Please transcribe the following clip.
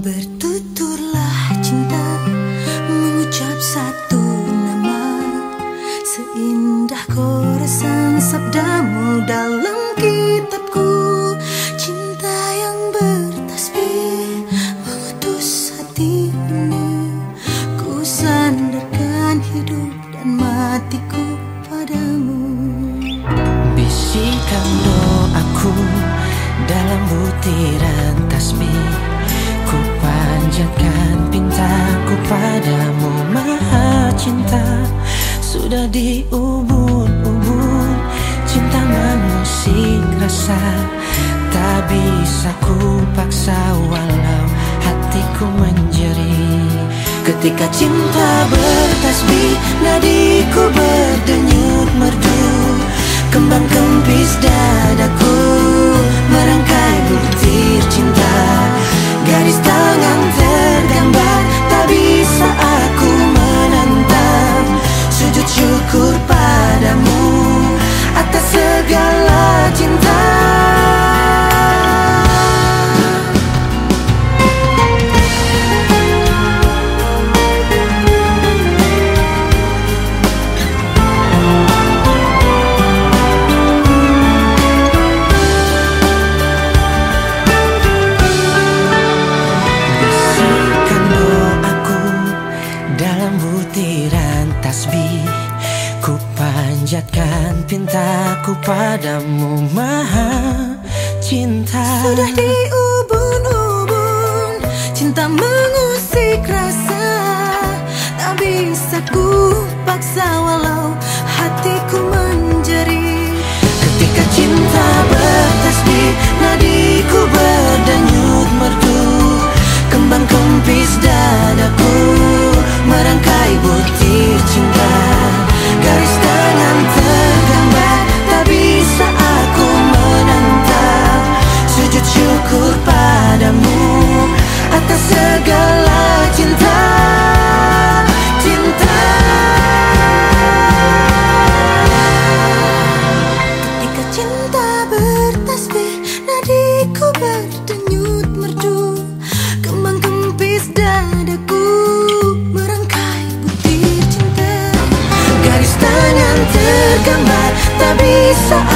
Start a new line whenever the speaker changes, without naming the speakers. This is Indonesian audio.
Bertuturlah cinta, mengucap satu nama, seindah koresan sabdamu dalam kitabku. Cinta yang bertasbih mengutus hati ini, ku sandarkan hidup dan matiku padamu.
Bisikan doaku dalam butiran tasbih, ku panjatkan pintaku padamu Maha Cinta. Sudah diubun-ubun cinta mengusik rasa, tak bisa ku paksa walau hatiku menjerit. Ketika cinta bertasbih, nadiku berdenyut merdu, kembang kempis dadaku merangkai butir cinta. Garis tangan tergambar, tak bisa aku menentang. Sujud syukur padamu atas segala cinta. Dalam butiran tasbih, ku panjatkan pintaku padamu Maha Cinta.
Sudah diubun-ubun cinta mengusik rasa, tak bisa ku paksa walau hatiku menjerit.
Ketika cinta bertasbih, nadiku berdenyut merdu, kembang kempis dadaku merangkai butir cinta. Garis tangan tergambar, tak bisa aku menentang. Sujud syukur padamu atas segala cinta. Cinta.
Ketika cinta bertasbih, nadiku berdenyut merdu, kembang kempis dadaku merangkai butir cinta.
Garis tangan tergambar, tak bisa